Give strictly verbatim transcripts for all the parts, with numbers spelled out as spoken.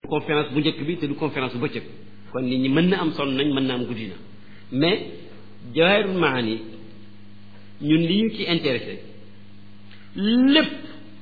conférence bu njëkk bi te du conférence bu bëccëg kon nit ñi mën na am sonn nañ mën na am guddi na mais Jawahirul Maani ñun li ñu ci intéressé lépp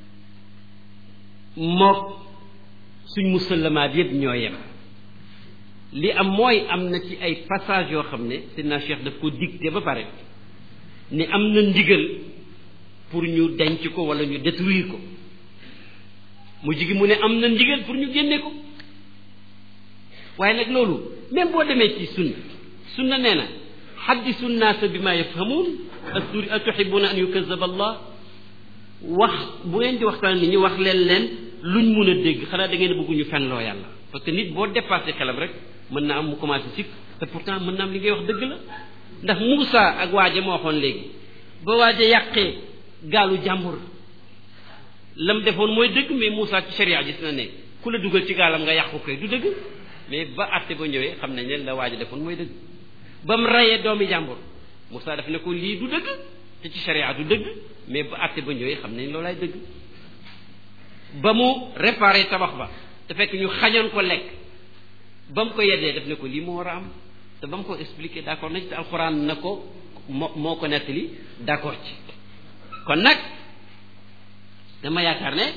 mook suñ musallamaat yëpp ñoo yem li am mooy am na ci ay passage yoo xam ne Seydina Cheikh daf ko dicté ba pare ni am na ndigal pour ñu denc ko wala ñu détruire ko mu jigi mu ne am na ndigal pour ñu génne ko waaye nag loolu même boo demee ci sunna sunna nee na xaddisu naasa bi ma yafhamuun asturi atuhibuuna an yukazaba allah wax bu ngeen di waxtaan nit ñi wax leen leen luñ mun a dégg xanaa da ngeen bëgg ñu fenloo yàlla parce que nit boo dépassé xelam rek mën na am mu commencé sikk te pourtant mën na am li ngay wax dëgg la ndax Moussa ak waaje moo waxoon léegi ba waaje yàqee gaalu jàmbur lam defoon mooy dëgg mais Moussa ci sharia gis na ne ku la dugal ci gaalam nga yàqu koy du dëgg mais ba àtte ba ñëwee xam nañ ne la waaje defoon mooy dëgg ba mu rayee doomi jàmbur Moussa daf ne ko lii du dëgg te ci sharia du dëgg mais ba àtte ba ñëwee xam nañ loolaay dëgg ba mu réparé tabax ba te fekk ñu xañoon ko lekk ba mu ko yeddee daf ne ko lii moo war a am te ba mu ko expliqué d'accord na ci te alxuraan na ko moo moo ko nettali d'accord ci kon nag dama yaakaar ne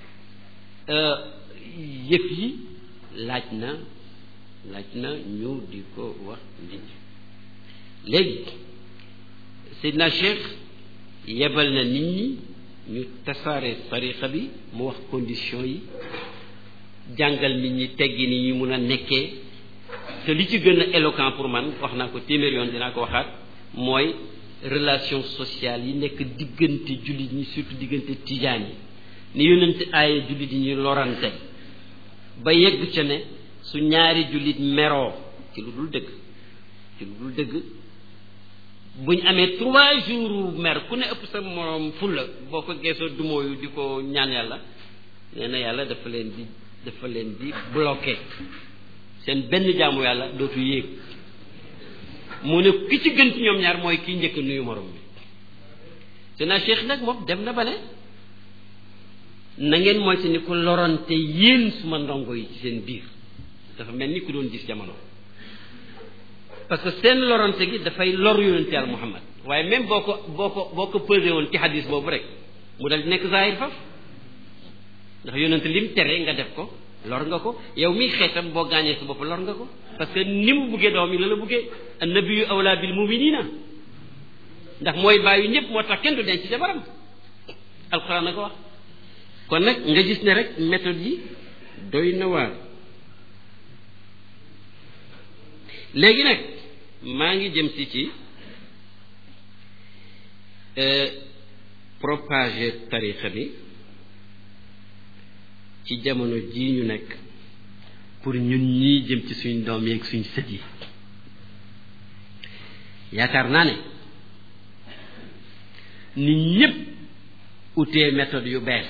yëf yi laaj na laaj na ñu di ko wax nit ñi léegi Seydina Cheikh yebal na nit ñi ñu tasaare tariqa bi mu wax condition yi jàngal nit ñi teggi ni ñu mun a nekkee te li ci gën a éloquent pour man wax naa ko téeméer yoon dinaa ko waxaat mooy relation sociale yi nekk diggante jullit ñi surtout diggante tijaan yi ni yonent aaye jullit yi ñu lorante ba yegg ca ne su ñaari jullit meroo ci lu dul dëgg ci lu dul dëgg buñ amee trois jours mer ku ne ëpp sa moroom fulla boo ko geesoo dumóoyu di ko ñaan yàlla nee na yàlla dafa leen di dafa leen di bloqué seen benn jaamu yàlla dootu yéeg mu ne ki ci gën ci ñoom ñaar mooy kii njëkk nuyu morom bi Seydina Cheikh nag moom dem na ba ne na ngeen mooy ni ko lorante yéen suma ndongo yi ci seen biir dafa mel ni ku doon gis jamono parce que seen lorante gi dafay lor yonent yàlla Muhammad waaye même boo ko boo ko boo ko pesé woon ci hadis boobu rek mu dal di nekk zahir faf ndax yonent lim tere nga def ko lor nga ko yow miy xeetam boo gaañee sa bopp lor nga ko parce que ni mu buggee doom yi la la buggee annabiyu awla bil muminina ndax mooy bàyyi ñëpp moo tax kenn du denc jabaram alxuraan na ko wax kon nag nga gis ne rek méthode yi doy na waar léegi nag maa ngi jëm si ci propager tarixa bi ci jamono jii ñu nekk pour ñun ñii jëm ci suñ doom yeeg suñ sët yi yaakaar naa ne nit ñépp utee méthode yu bees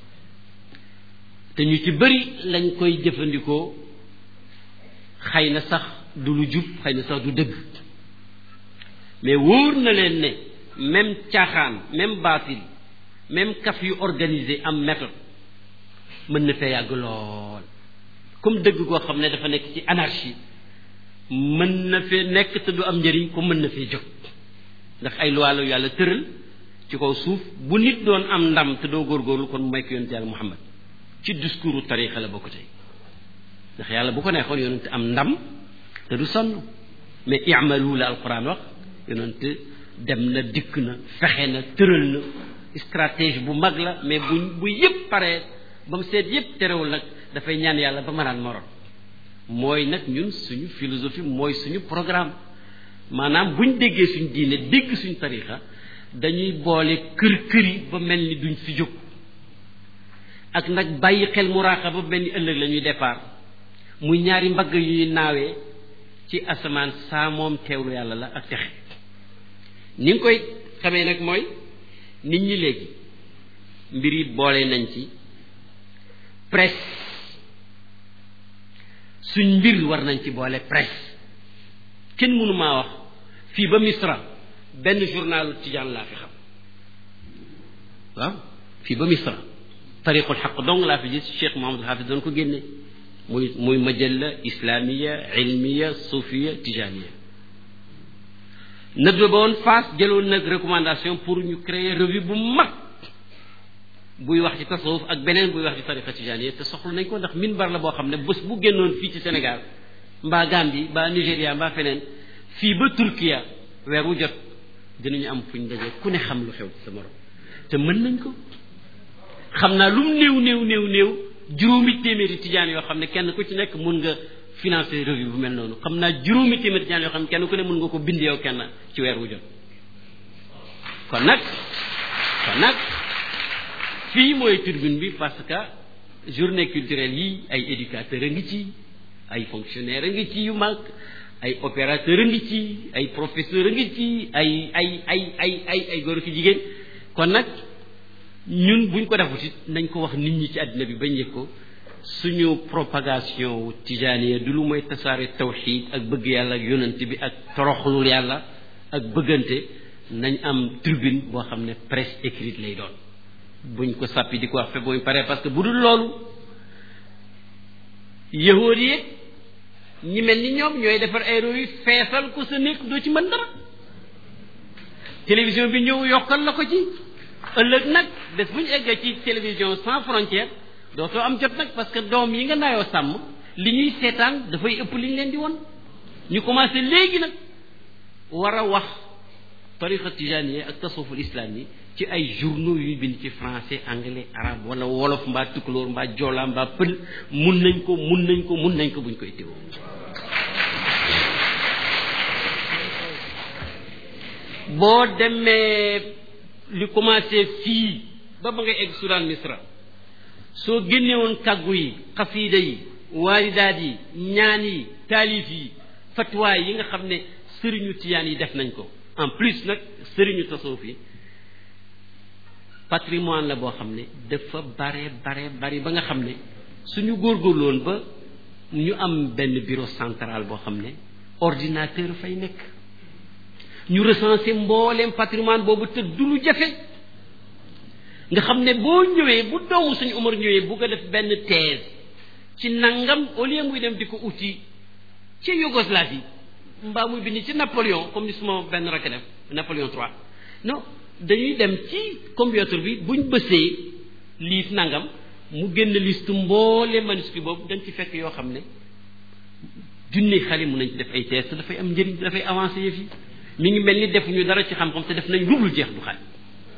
te ñu ci bari lañ koy jëfandikoo xëy na sax du lu jub xëy na sax du dëgg mais wóor na leen ne même caaxaan même baatil même kaf yu organisé am méthode mën na fee yàgg lool comme dëgg koo xam ne dafa nekk ci anarchie mën na fee nekk te du am njëriñ ko mën na fee jóg ndax ay loi la yàlla tëral ci kaw suuf bu nit doon am ndam te doo góorgóorlu kon mu may ko yonent yàlla Muhammad ci discours tarixa la bokk tey ndax yàlla bu ko neexoon yonent am ndam te du sonn mais i'malu la alquran wax yonent dem na dikk na fexe na tëral na stratégie bu mag la mais bu bu yëpp paree ba mu seet yëpp terewul nag dafay ñaan yàlla ba mënaan morom mooy nag ñun suñu philosophie mooy suñu programme maanaam buñ déggee suñ diine dégg suñ tarixa dañuy boole kër kër yi ba mel ni duñ fi jóg ak nag bàyyi xel muraqaba ba mel ni ëllëg la ñuy départ muy ñaari mbagg yuy naawee ci asamaan saa moom teewlu yàlla la ak texe ni nga koy xamee nag mooy nit ñi léegi mbir yi boole nañ ci presse suñ mbir war nañ ci boole presse kenn mënu maa wax fii ba Misra benn journalu tijaan laa fi xam waaw fii ba Misra tariqul xaq dong laa fi gis Cheikh Mouhamadul Hafiz doon ko génne muy muy majalla islamiya ilmiya sufiya tijaniya nag ba woon Fass jëloon nag recommandation pour ñu créer revue bu mag buy wax ci tasawuf ak beneen buy wax ci tariqa tijaniya te soxla nañ ko ndax minbar la boo xam ne bés bu génnoon fii ci Sénégal mbaa Gambie mbaa Nigéria mbaa feneen fii ba Turkiya weer wu jot dinañu am fuñ daje ku ne xam lu xew sa morom te mën nañ ko xam naa lu mu néew néew néew néew juróomi téeméeri tijaan yoo xam ne kenn ku ci nekk mun nga financer revue bu mel noonu xam naa juróomi téeméeri tijaan yoo xam ne kenn ku ne mun nga ko bind yow kenn ci weer wu jot kon nag kon nag fii mooy tribune bi parce que journée culturelle yi ay éducateurs a ngi ci ay fonctionnaires a ngi ci yu mag ay opérateurs a ngi ci ay professeurs a ngi ci ay ay ay ay ay ay góor ki jigéen kon nag ñun buñ ko defut it nañ ko wax nit ñi ci àddina bi bañ yëg ko suñu propagation wu tijaaniya du lu mooy tasaare tawxiid ak bëgg yàlla ak yonent bi ak toroxlul yàlla ak bëggante nañ am tribune boo xam ne presse écrite lay doon buñ ko sàppi di ko wax fe booy pare parce que bu dul loolu yahood yi ñi mel ni ñoom ñooy defar ay revue feesal ko sa nekk doo ci mën dara télévision bi ñëw yokkal la ko ci ëllëg nag bés bu ñu eggee ci télévision sans frontière dootoo am jot nag parce que doom yi nga naayoo sàmm li ñuy seetaan dafay ëpp li ñu leen di won ñu commencé léegi nag war a wax tariqa tijaniyya ak tasawuful islam yi ci ay journaux yu bind ci français anglais arabe wala wolof mbaa tukulóor mbaa joola mbaa pël mun nañ ko mun nañ ko mun nañ ko buñ koy téwoo boo demee li commencé fii ba ba nga egg Soudan Misra soo génnewoon kàggu yi xasiida yi waalidaat yi ñaan yi taalif yi fatwaay yi nga xam ne sëriñu tiyaan yi def nañ ko en plus nag sëriñu tasawuf yi patrimoine la boo xam ne dafa bare bare bari ba nga xam ne suñu góorgóorloon ba ñu am benn bureau central boo xam ne ordinateur fay nekk ñu recenser mbooleem patrimoine boobu te du lu jafe nga xam ne boo ñëwee bu doomu suñu Umar ñëwee bu ko def benn thèse ci nangam au lieu muy dem di ko uti ci Yougoslavie mbaa muy bind ci Napoléon comme ni suma benn rakk def Napoléon trois non dañuy dem ci computer bi buñ bësee liif nangam mu génn liste mboole manuscrit boobu dañ ci fekk yoo xam ne junne xale mun nañ ci def ay thèse te dafay am njëriñ dafay avancer yëf yi mi ngi mel ni defuñu dara ci xam-xam te def nañ lu jeex du xaaj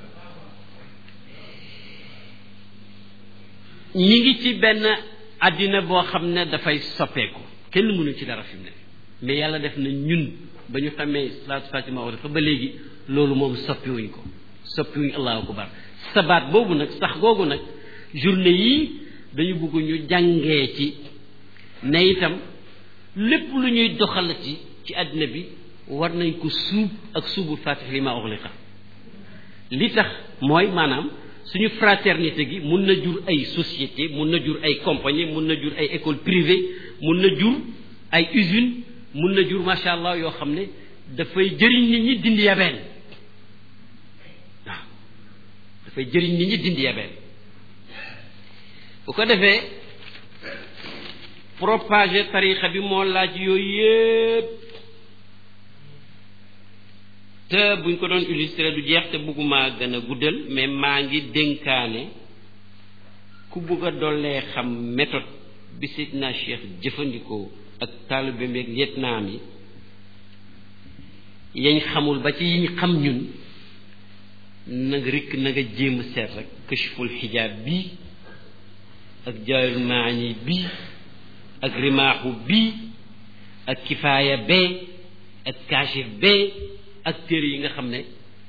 ñi ngi ci benn àddina boo xam ne dafay soppeeku kenn mënu ci dara fi mu ne mais yàlla def na ñun ba ñu xamee salaatu fatima wa fa ba léegi loolu moom soppiwuñ ko soppiwuñ allahu akbar sabaat boobu nag sax googu nag journée yii dañu bëgg ñu jàngee ci ne itam lépp lu ñuy doxal ci ci àddina bi war nañ ko suub ak suubul fatih li ma ughliqa li tax mooy maanaam suñu fraternité gi mun na jur ay société mun na jur ay compagnie mun na jur ay école privée mun na jur ay usine mun na jur macha allah yoo xam ne dafay jëriñ nit ñi dindi yabeel waaw dafay jëriñ nit ñi dindi yabeel bu ko defee propager tarixa bi moo laaj yooyu yëpp te buñ ko doon illustrer du jeex te bëgguma gën a guddal mais maa ngi dénkaane ku bëgg a dollee xam méthode bi Seydina Cheikh jëfandikoo ak taalibe meeg lieutenant yi yañ xamul ba ci yiñ xam ñun na nga rikk na nga jéem seet rek kashful xijaab bii ak jaayul maani bii ak rimaaxu bii ak kifaaya bee ak kaashif bee ak téere yi nga xam ne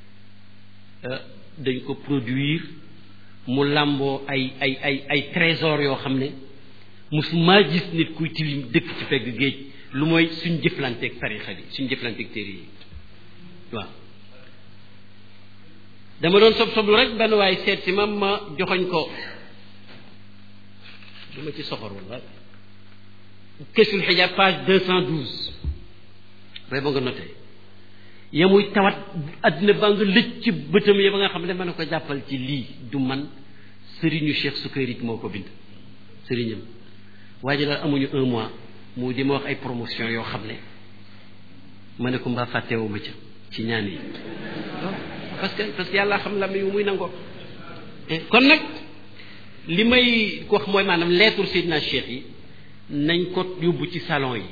dañ ko produire mu làmboo ay ay ay ay trésor yoo xam ne musuma gis nit kuy tilim dëkk ci pegg géej lu mooy suñ jëflanteeg tarixa bi suñ jëflanteeg téere yi waaw dama doon sob soblu rek benn waaye seet si ma ma joxoñ ko dama ci soxor wala Kashful Hijaab page deux cent douze bay ba nga noté ya muy tawat àddina baa nga lëj ci bëtam ya ba nga xam ne mën na ko jàppal ci lii du man sëriñu Cheikh Sukayri moo ko bind sëriñam waaye daal amuñu un mois mu di ma wax ay promotion yoo xam ne ma ne ko mbaa fàttewu ma ca ci ñaan yi parce que parce que yàlla xam la mi muy nangoo kon nag li may ko wax mooy maanaam lettre Seydina Cheikh yi nañ ko yóbbu ci salon yi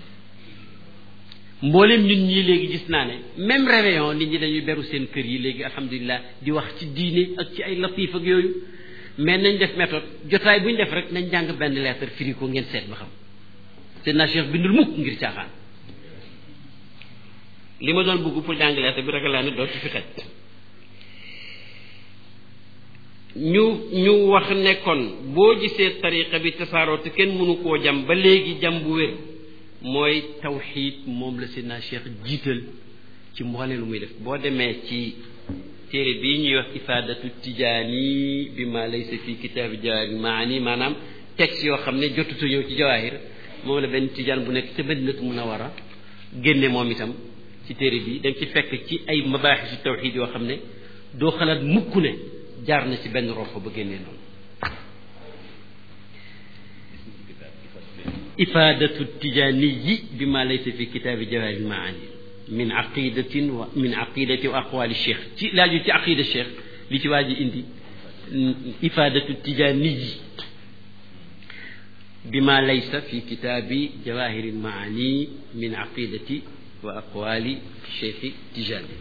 mboolem nit ñi léegi gis naa ne même réveillon nit ñi dañuy beru seen kër yi léegi alhamdulilah di wax ci diine ak ci ay latif ak yooyu mais nañ def méthode jotaay bu ñu def rek nañ jàng benn lettre firi ko ngeen seet ba xam Seydina Cheikh bindul mukk ngir caaxaan li ma doon bëgg pour jàng lettre bi ragal laa ne dootu fi xaj ñu ñu wax ne kon boo gisee tariqa bi tasaaroo te kenn mënu koo jam ba léegi jam bu wér mooy tawxiid moom la Seydina Cheikh jiital ci mboole lu muy def boo demee ci téere bii ñuy wax ifaadatu tijaani bi ma laysa fi kitaabi jawaahir maani maanaam texte yoo xam ne jotutu ñëw ci jawaahir moom la benn tijaan bu nekk ca Madinatu Munawwara génne moom itam ci téere bi da nga ci fekk ci ay mabaaxisu tawxiid yoo xam ne doo xalaat mukk ne jaar na ci benn roxo ba génnee noonu ifaadatu tijaaniyi bi ma laysa fi kitaabi jawaahir maani min aqidatin wa min aqidati wa aqwali cheikh ci laaju ci aqida cheikh li ci waa ji indi ifaadatu tijaaniyi bi ma laysa fi kitaabi jawaahir maani min aqidati wa aqwali cheikh tijaani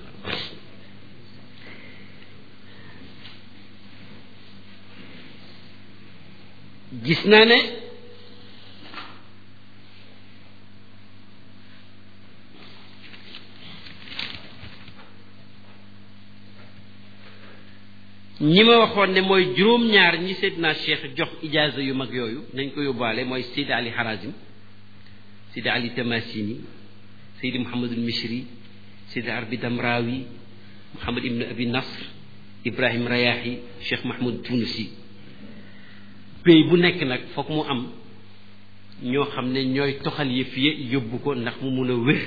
gis naa ne ñi ma waxoon ne mooy juróom-ñaar ñi Seydina Cheikh jox ijaaza yu mag yooyu nañ ko yóbbaale mooy Seydi Ali Harazim Seydi Ali Tamasini Seydi Mouhamadul Mishri Seydi Arbi Damrawi Mouhamad Ibn Abi Nasr Ibrahim Rayahi Cheikh Mahmoud Tunusi pays bu nekk nag foog mu am ñoo xam ne ñooy toxal yëf yi yóbbu ko ndax mu mun a wér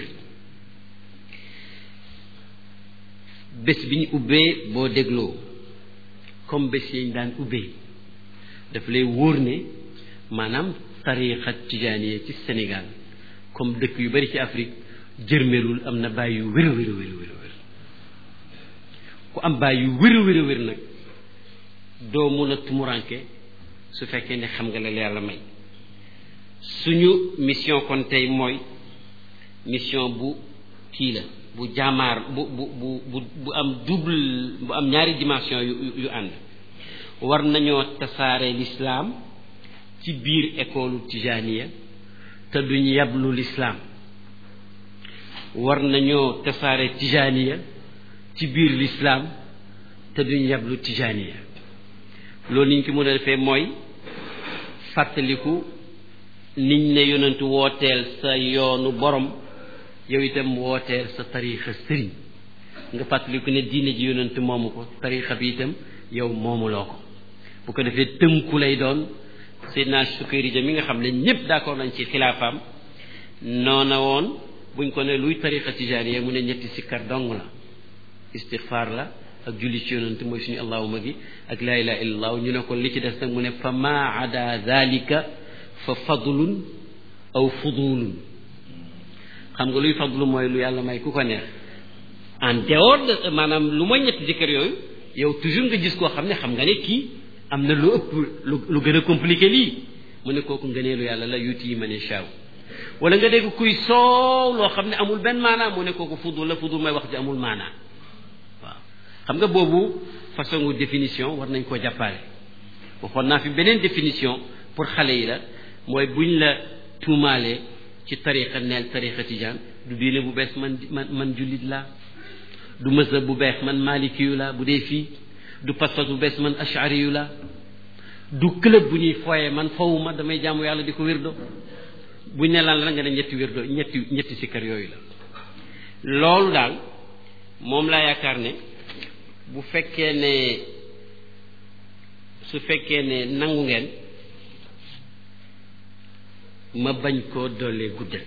bés bi ñu ubbee boo dégloo comme bés yi ñu daan ubbee daf lay wóor ne maanaam tariixa tijaaniya ci Sénégal comme dëkk yu bari ci Afrique jërmelul am na baay yu wér wér wér wér wér ku am baay yu wér wér wér nag doo mun a tumuranke su fekkee ne xam nga la yàlla may suñu mission kon tey mooy mission bu kii la bu jaamaar bu bu bu bu bu am double bu am ñaari dimension yu yu ànd war nañoo tasaare l'islam ci biir école tijaniya te duñ yablu l'islam war nañoo tasaare tijaniya ci biir l'islam te duñ yablu tijaniya loolu niñ ko mën a defee mooy fàttaliku niñ ne yonentu wooteel sa yoonu borom yow itam wooteel sa tariixa sëriñ nga fàttaliku ne diine ji yonent moomu ko tariixa bi itam yow moomuloo ko bu ko defee tënku lay doon Seydina Sukayri ja mi nga xam ne ñëpp d'accord nañ ci xilaafaam noona woon buñ ko ne luy tariixa tijaaniya mu ne ñetti sikkar dong la istixfaar la ak julli ci yonent mooy suñu allahuma gi ak laa ilaha illallah ñu ne ko li ci des nag mu ne fa ma ada dhalika fa fadlun aw fudulun xam nga luy fadlu mooy lu yàlla may ku ko neex en dehors de maanaam lu mooy ñetti jëkkër yooyu yow toujours nga gis koo xam ne xam nga ne kii am na lu ëpp lu lu gën a compliqué lii mu ne kooku ngëneelu yàlla la yuti yi ma ne chaaw wala nga dégg kuy soow loo xam ne amul benn maanaa mu ne kooku fudul la fudul may wax ji amul maanaa waaw xam nga boobu façon définition war nañ koo jàppale waxoon naa fi beneen définition pour xale yi la mooy buñ la tuumaalee ci tariqa neel tariqa tijaan du diine bu bees man man man jullit laa du mazhab bu bees man malikiyu laa bu dee fii du pas-pas bu bees man ashariyu laa du club bu ñuy foyee man fawuma damay jaamu yàlla di ko wérdo buñ ne lan la nga ne ñetti wérdo ñetti ñetti sikkar yooyu la loolu daal moom laa yaakaar ne bu fekkee ne su fekkee ne nangu ngeen ma bañ koo doolee guddal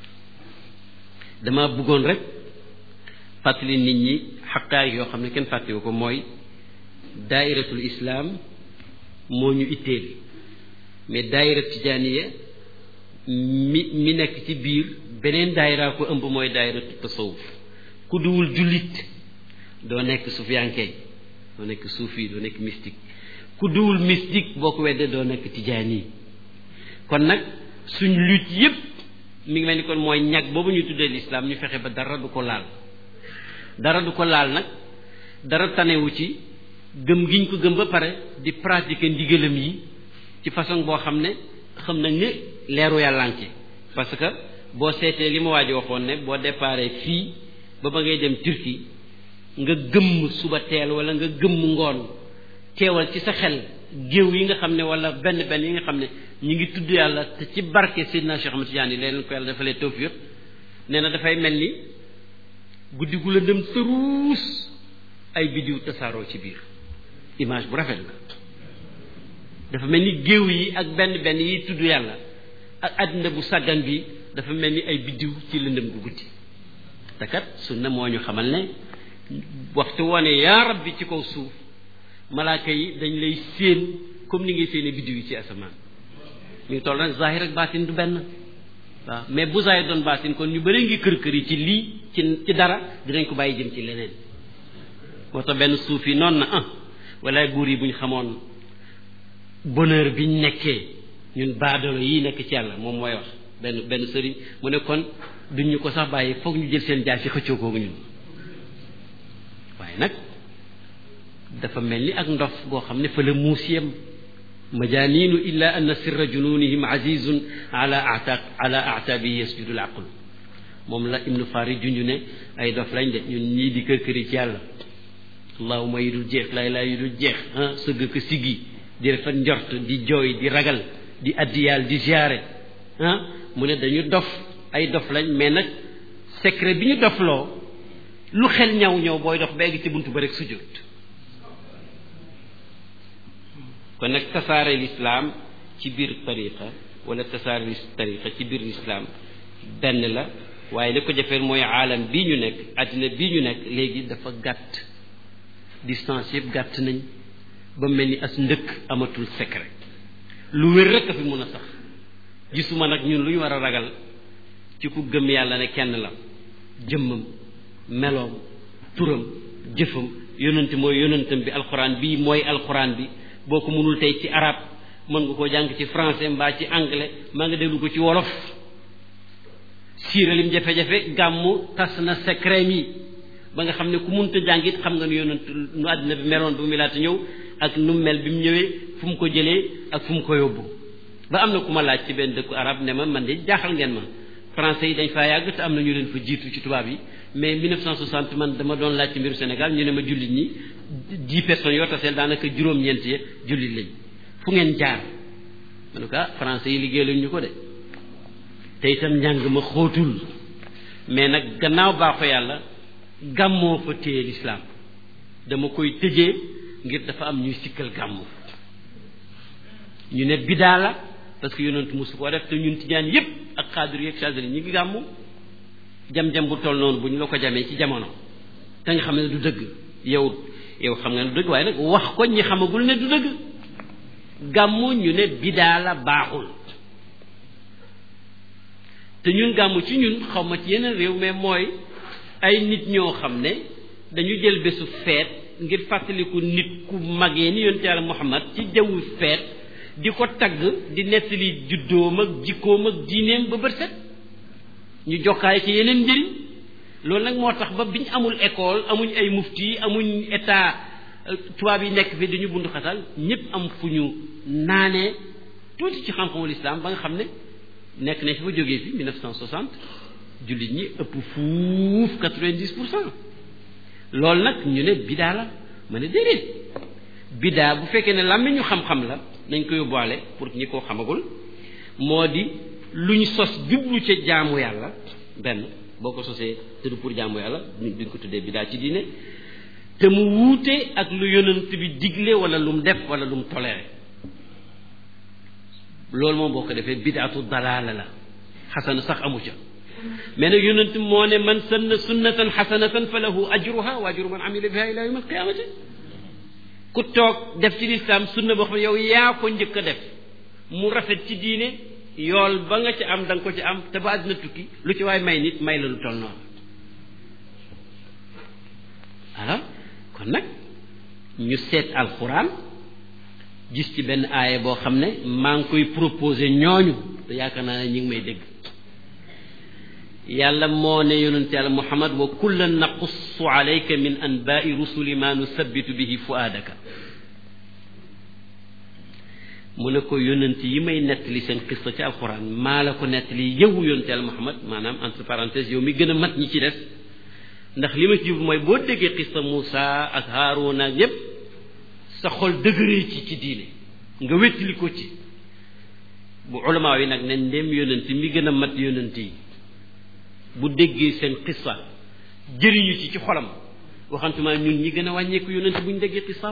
dama bëggoon rek fàttali nit ñi xaqaay yoo xam ne kenn fàttewu ko mooy daairatul islam moo ñu itteel mais daayira tijaaniya mi mi nekk ci biir beneen daayira ko ëmb mooy daayira tasawuf ku duwul jullit doo nekk sufiyanke doo nekk suufi doo nekk mystique ku duwul mystique boo ko weddee doo nekk tijaani kon nag suñ lutte yépp mi ngi mel ni kon mooy ñag boobu ñu tuddee l'islam ñu fexe ba dara du ko laal dara du ko laal nag dara tanewu ci gëm giñ ko gëm ba pare di pratiquer ndigalam yi ci façon boo xam ne xam nañ ne leeru yàllaan ci parce que boo seetee li ma waaj waxoon ne boo déparé fii ba ba ngay dem Turquie nga gëmm suba teel wala nga gëmm ngoon teewal ci sa xel géew yi nga xam ne wala benn benn yi nga xam ne ñu ngi tudd yàlla te ci barke Seydina Cheikh Ahmed Tidiane yi leen ko yàlla dafa lee tawfiq nee na dafay mel ni guddi gu la dem tëruus ay biddiw tasaaroo ci biir image bu rafet la dafa mel ni géew yi ak benn benn yi tudd yàlla ak àddina bu sàggan bi dafa mel ni ay biddiw ci lëndëm gu guddi te kat sunna moo ñu xamal ne waxtu woone yaa rabbi ci kaw suuf malaaka yi dañ lay séen comme ni ngay séene biddiw yi ci asamaan mi ngi toll nag zahir ak baatin du benn waaw mais bu zahir doon baatin kon ñu bëri ngi kër kër yi ci lii ci ci dara dinañ ko bàyyi jëm ci leneen moo tax benn suuf yi noonu na ah walaay buur yi bu ñu xamoon bonheur biñ nekkee ñun baadolo yi nekk ci yàlla moom mooy wax benn benn sëriñ mu ne kon duñ ñu ko sax bàyyi foog ñu jël seen jaay ci xëccoo kooku ñun waaye nag dafa mel ni ak ndof goo xam ne fa la muusiyam majaaniinu illa anna sirra jununihim azizun ala ata ala ataabi yasjudu al aql moom la ibnu Farid junju ne ay dof lañ de ñun ñii di kër këri ci yàlla allahuma yi dul jeex lay laa yi dul jeex ah sëgg ko siggi di rafet njort di jooy di ragal di addiyaal di ziyaare ah mu ne dañu dof ay dof lañ mais nag secret bi ñu dofloo lu xel ñaw ñëw booy dox begg ci buntu ba rek sujjóot kon nag tasaare lislaam ci biir tariqa wala tasaare tariqa ci biir lislaam benn la waaye li ko jafeel mooy aalam bii ñu nekk àddina bii ñu nekk léegi dafa gàtt distance yëpp gàtt nañ ba mel ni as ndëkk amatul secret lu wér rek a fi mun a sax gisuma nag ñun lu ñu war a ragal ci ku gëm yàlla ne kenn la jëmmam meloom turam jëfam yonent mooy yonentam bi alxuraan bii mooy alxuraan bi boo ko mënul tey ci arab mën nga koo jàng ci français mbaa ci anglais maa nga déglu ko ci wolof siiralim jafe-jafe gàmmu tas na secret mi ba nga xam ne ku mënta jàngit xam nga nu yonent nu àddina bi meloon bu mu laata ñëw ak nu mel bi mu ñëwee fu mu ko jëlee ak fu mu ko yóbbu ba am na ku ma laaj ci benn dëkku arab ne ma man de jaaxal ngeen ma français yi dañ faa yàgg te am na ñu leen fa jiitu ci tubaab yi mais mille neuf cent soixante man dama doon laaj ci mbiru Sénégal ñu ne ma jullit ñi dix personnes yoo taseel daanaka juróom-ñeent ya jullit lañ fu ngeen jaar en tout cas français yi liggéey lañ ñu ko de te itam njàng ma xóotul mais nag gannaaw baaxo yàlla gàmmoo fa téye l'islam dama koy tëjee ngir dafa am ñuy sikkal gàmmu ñu ne bidaa la parce que yonentu mosu koo def te ñun tijaan yépp ak xaadir yeeg chazeli ñi ngi gàmmu jam-jam bu toll noonu bu ñu la ko jamee ci jamono te nga xam ne du dëgg yow yow xam nga ne du dëgg waaye nag wax ko ñi xamagul ne du dëgg gàmmu ñu ne bidaa la baaxul te ñun gàmmu ci ñun xaw ma ci yeneen réew mais mooy ay nit ñoo xam ne dañu jël bésu feet ngir fàttaliku nit ku magee ni yonent Yàlla Muhammad ci jawwu feet di ko tagg di nettali juddoom ak jikkoom ak diineem ba bët set ñu jokkaay ci yeneen njëriñ loolu nag moo tax ba biñ amul école amuñ ay mufti amuñ état tubaab yi nekk fi dañu bundu xatal ñëpp am fu ñu naanee tuuti ci xam-xamul islam ba nga xam ne nekk nañ fi ba jógee fi mille neuf cent soixante jullit ñi ëpp fuuf quatre-vingt-dix pour cent loolu nag ñu ne bidaa la ma ne déedéet bidaa bu fekkee ne làmmiñ ñu xam-xam la nañ ko yóbbuwaale pour ñi ko xamagul moo di luñ sos jublu ca jaamu yàlla benn boo ko sosee te du pour jaamu yàlla duñ ko tuddee bidaa ci diine te mu wuute ak lu yonent bi digle wala lu mu def wala lu mu toléré loolu moom boo ko defee bidaatu dalaala la xasana sax amu ca mais nag yonent moo ne man sanna sunnatan xasanatan fa lahu ajruha wa ajru man amila biha ila yawm alqiyamati ku toog def ci lislaam sunna boo xam ne yow yaa ko njëkk a def mu rafet ci diine yool ba nga ci am da nga ko ci am te ba àddina tukki lu ci waay may nit may la lu toll noonu alors kon nag ñu seet alxuraan gis ci benn aaya boo xam ne maa ngi koy proposé ñooñu te yaakaar naa ne ñu ngi may dégg yàlla moo ne yonent yàlla Muhammad wa kullan naqussu alayka min anbaai rusuli ma nusabbitu bihi fuaadaka mu ne ko yonent yi may nettali seen xista ci alxuraan maa la ko nettali yow yonent yàlla Muhammad maanaam entre parenthèses yow mi gën a mat ñi ci des ndax li ma ci jub mooy boo déggee xista Muusa ak Haaruna ak yépp sa xol dëgëree ci ci diine nga wéttali ko ci bu ulamaa yi nag ne ndem yonent mi gën a mat yonent yi bu déggee seen xissa jëriñu ci ci xolam waxantuma ñun ñi gën a wàññeeku yonent bu ñu déggee xissaam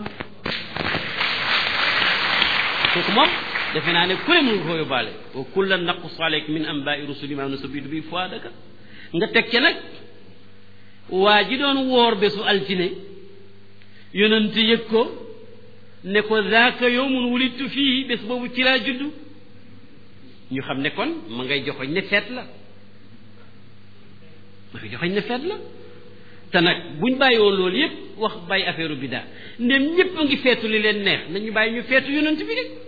kooku moom defe naa ne ku ne mën nga ko yóbbaale wa kullan naqussu alayka min anbaa'i rusuli maa nusabbitu bihi fu'aadaka nga teg ca nag waa ji doon woor bésu altine yonent yëg ko ne ko zaaka yawmun wulidtu fii bés boobu ci laa juddu ñu xam ne kon ma ngay joxoñ ne feet la ma ngay joxoñ ne feet la te nag buñ bàyyi woon loolu yépp wax bàyyi affaire u biddaa ndem ñépp a ngi feetu li leen neex nañu bàyyi ñu feetu yonent bi rek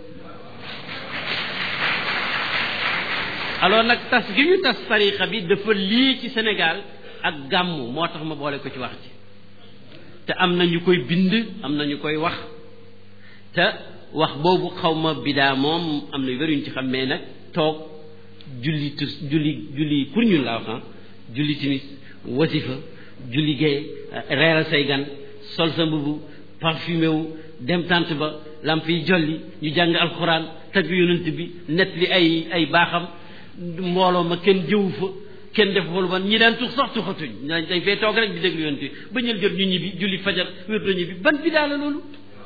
alors nag tas gi ñu tas tarixa bi dafa lii ci Sénégal ak gàmmu moo tax ma boole ko ci wax ci te am na ñu koy bind am na ñu koy wax te wax boobu xaw ma bidaa moom am na yu bëri yu ñu ci xam mais nag toog julli tus julli julli pour ñun laa wax julli timis wasifa julli gay reeral say gan sol sa mbubu parfumé wu dem tànt ba lamp yi jolli ñu jàng alxuraan tagg yonent bi net li ay ay baaxam mbooloo ma kenn jëwu fa kenn def fa lu ban ñi daan tux sax tuxatuñ dañ fay toog rek di déglu yonent bi ba ñël jot ñu ñibbi julli fajar wér do ñibbi ban bidaa la loolu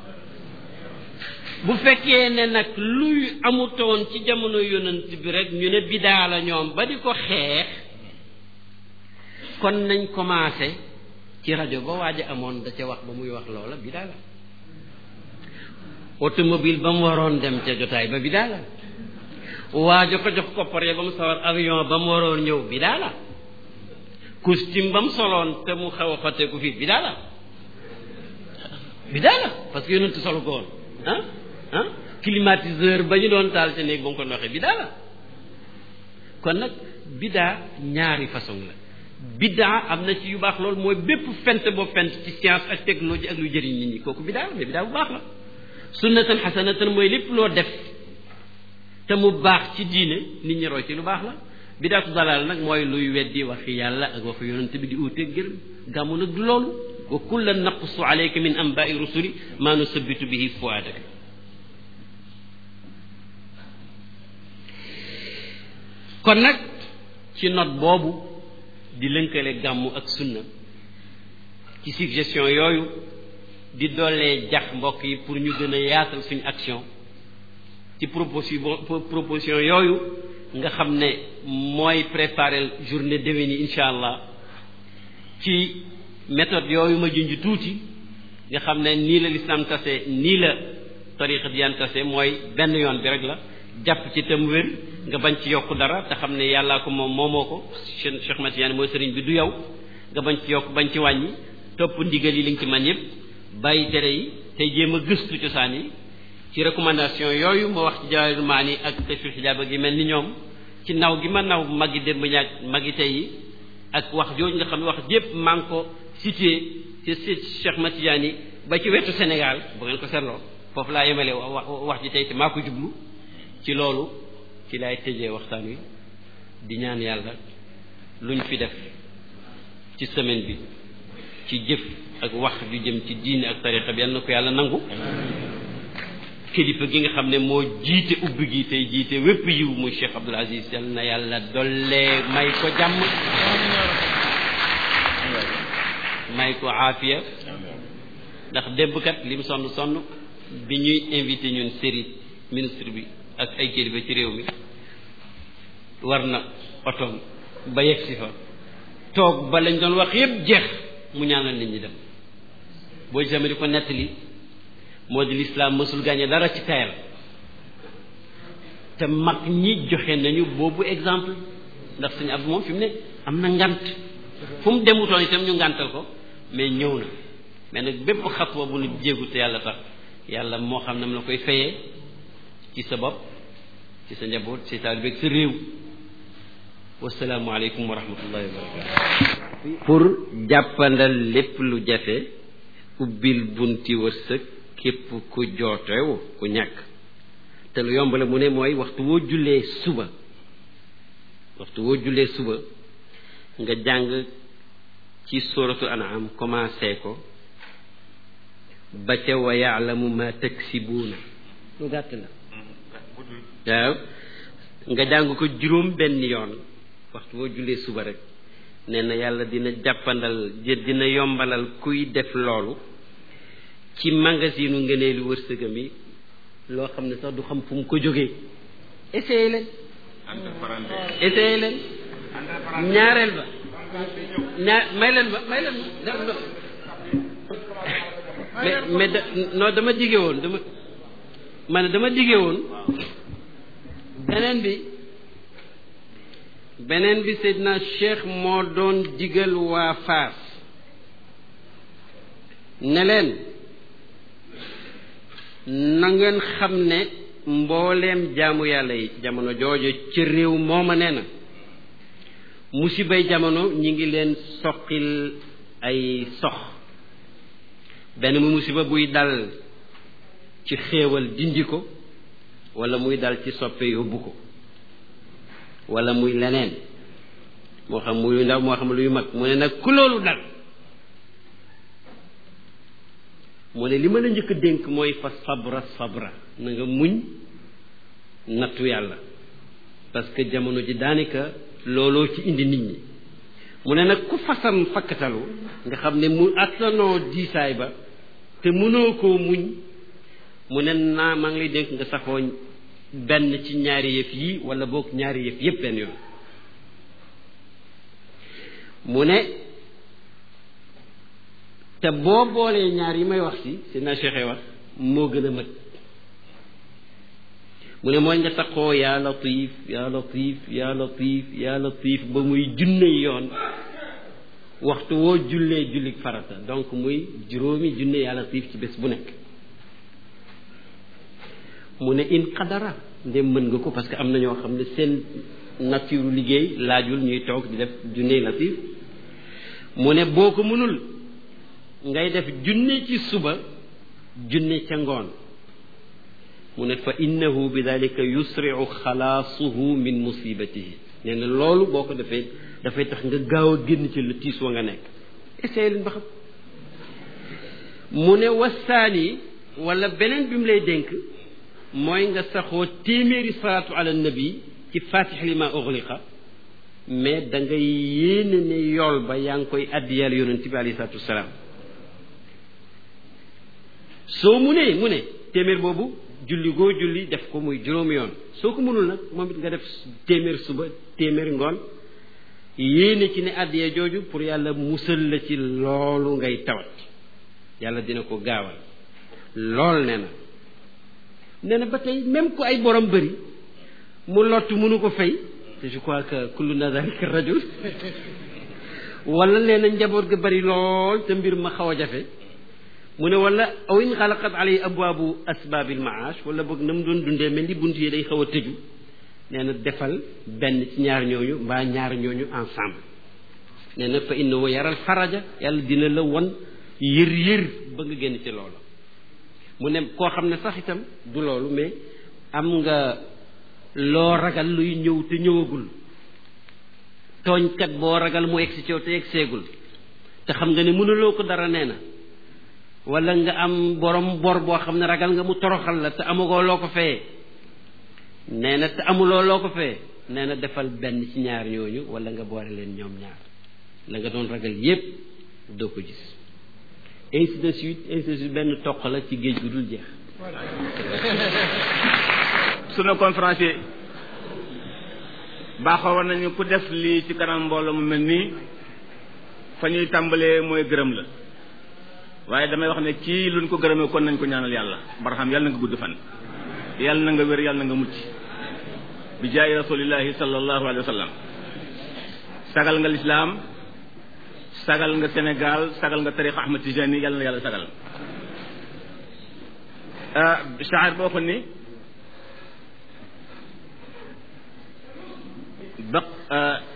bu fekkee ne nag luy amutoon ci jamono yonent bi rek ñu ne bidaa la ñoom ba di ko xeex kon nañ commencé ci rajo ba waaj a amoon da ca wax ba muy wax loola bidaa la automobile ba mu waroon dem ca jotaay ba bidaa la waajo ko jox koppare ba mu sawar avion ba mu waroon ñëw bidaa la costume ba mu soloon te mu xaw a xotteeku fii bidaa la bidaa la parce que yonent solo ko woon ah ah climatiseur ba ñu doon taal ca néeg ba mu ko noxee bidaa la kon nag bidaa ñaari façon la bidaa am na ci yu baax loolu mooy bépp fent boo fent ci science ak technologie ak lu jëriñ nit ñi kooku bidaa la mais bidaa bu baax la sunnatan xasanatan mooy lépp loo def te mu baax ci diine nit ñi roy ci lu baax la bidaatu dalal nag mooy luy weddi waxi yàlla ak waxi yonent bi di uuteeg gërëm gàmmu nag du loolu wa kullan naqussu alayka min anbaai rusuli maa nusabbitu bihi fuaadaka kon nag ci note boobu di lënkale gàmmu ak sunna ci suggestion yooyu di doolee jax mbokk yi pour ñu gën a yaatal suñu action ci proposition proposition yooyu nga xam ne mooy préparer journée déwén yi incha allah ci méthode yooyu ma junj tuuti nga xam ne nii la l'islam tase nii la tariqa diyaan tase mooy benn yoon bi rek la jàpp ci tam wér nga bañ ci yokk dara te xam ne yàllaa ko moom moomoo ko Cheikh Matiyaan mooy sëriñ bi du yow nga bañ ci yokk bañ ci wàññi topp ndigal yi li nga ci man yépp bàyyi tere yi tey jéem a gëstu cosaan yi ci recommandation yooyu ma wax ci Jawaahirul Maani ak Kashful Hijaab gi mel ni ñoom ci naw gi ma naw magi démb ñaag magi tey yi ak wax jooju nga xam ne wax jépp maa ngi ko cité ci Cheikh Matiyaan yi ba ci wetu Sénégal bu ngeen ko seetloo foofu laa yemale wax ji tey te maa ko jublu ci loolu ci laay tëjee waxtaan wi di ñaan yàlla luñ fi def ci semaine bi ci jëf ak wax ju jëm ci diine ak tariqa bi yal na ko yàlla nangu kilifa gi nga xam ne moo jiite ubbi gi tey jiite wépp yiw muy Cheikh Abdoul Aziz yal na yàlla dollee may ko jàmm may ko aafiya ndax démb kat li mu sonn sonn bi ñuy invité ñun série ministre bi ak ay kilifa ci réew mi war na otoom ba yegg si fa toog ba lañ doon wax yépp jeex mu ñaanal nit ñi dem boo gisee di ko nettali moo di lislaam mësul gàññe dara ci tayal te mag ñi joxe nañu boobu exemple ndax suñu ab moom fi mu ne am na ngant fu mu demutoon itam ñu ngantal ko mais ñëw na mais nag bépp xatwa bu nu jéegu te yàlla tax yàlla moo xam ne mu la koy fayee ci sa bopp ci sa njaboot ci taalibe ak sa réew. wasalaamu aleykum wa rahmatullahi wa barakatu. pour jàppandal lépp lu jafe ubbil bunti wërsëg képp ku jootewu ku ñàkk te lu yomb la mu ne mooy waxtu woo jullee suba waxtu woo jullee suba nga jàng ci suratul an'am commencé ko ba ca wa ya'lamu ma taksibuuna lu gàtt la waaw nga jàng ko juróom benn yoon waxtu boo jullee suba rek nee na yàlla dina jàppandal dina yombalal kuy def loolu ci magasinu ngëneelu wërsëgam yi loo xam ne sax du xam fu mu ko jógee essayé leen essayé leen ñaareel ba ñaar may leen ba may leen ba mais mais da non dama dige woon dama ma ne dama dige woon beneen bi beneen bi Seydina Cheikh moo doon digal waa Faas ne leen na ngeen xam ne mbooleem jaamu yàlla yi jamono jooju ci réew mooma nee na musibay jamono ñi ngi leen soqil ay sox benn mu musiba buy dal ci xéewal dindi ko wala muy dal ci soppe yóbbu ko wala muy leneen moo xam muy ndaw moo xam luy mag mu ne nag ku loolu dal mu ne li ma la njëkk a dénk mooy fa sabra sabra na nga muñ nattu yàlla parce que jamono ji daanaka looloo ci indi nit ñi mu ne nag ku fasam fakkatalu nga xam ne mu attanoo diisaay ba te mënoo koo muñ mu ne naa maa ngi lay dénk nga saxoo benn ci ñaari yëf yi wala boog ñaari yëf yëpp benn yoon mu ne te boo boolee ñaar yi may wax si si na Cheikh wax moo gën a mat mu ne mooy nga saxoo yaa latif yaa latif yaa latif yaa latif ba muy junne yoon waxtu woo jullee jullik farata donc muy juróomi junne yaa latif ci bés bu nekk mu ne in qadara ndem mën nga ko parce que am na ñoo xam ne seen nature liggéey laajul ñuy toog di def junne latif mu ne boo ko mënul ngay def junne ci suba junne ca ngoon mu ne fa innahu bi dalika yusri'u xalaasuhu min musibatihi nee na loolu boo ko defee dafay tax nga gaaw a génn ci lu tiis wa nga nekk essayé leen ba xam mu ne wasaani wala beneen bi mu lay dénk mooy nga saxoo téeméeri salaatu ala nabi ci fatix li ma ughliqa mais da ngay yéene ne yool ba yaa ngi koy addiyal yonent bi alayhi salaatu wasalaam soo mu ne mu ne téeméer boobu julli goo julli def ko muy juróomi yoon soo ko mënul nag moom it nga def téeméer suba téeméer ngoon yéene ci ne addiya jooju pour yàlla musal la ci loolu ngay tawat yàlla dina ko gaawal lool nee na nee na ba tey même ku ay borom bëri mu lottu mënu ko fay te je crois que kullu nadalika rajul wala nee na njaboot ga bëri lool te mbir ma xaw a jafe mu ne wala aw in xalaqat alay abwaabu asbaabil maash wala boog na mu doon dundee mel ni bunt yi day xaw a tëju nee na defal benn ci ñaar ñooñu mbaa ñaar ñooñu ensemble nee na fa innahu yaral faraja yàlla dina la won yër yër ba nga génn ci loolu mu ne koo xam ne sax itam du loolu mais am nga loo ragal luy ñëw te ñëwagul tooñkat boo ragal mu egsi ci yow te egseegul te xam nga ne mënuloo ko dara nee na wala nga am borom bor boo xam ne ragal nga mu toroxal la te amagoo loo ko fayee nee na te amuloo loo ko fayee nee na defal benn ci ñaar ñooñu wala nga boole leen ñoom ñaar la nga doon ragal yépp doo ko gis ainsi de suite ainsi de suite benn toq la ci géej gu dul jeex. sunu conférencier baaxoo war nañu ku def lii ci kanam mbooloo mu mel nii fa ñuy tàmbalee mooy gërëm la waaye damay wax ne kii luñ ko gërëmee kon nañ ko ñaanal yàlla barxam yàlla na nga gudd fan yàlla na nga wér yàlla na nga mucc bi jaayi rasulillahi sallallahu alayhi wa sallam sagal nga lislaam sagal nga Sénégal sagal nga tariqa Ahmad Tijani yàlla na yàlla sagal shaa'ir boo ko ni ba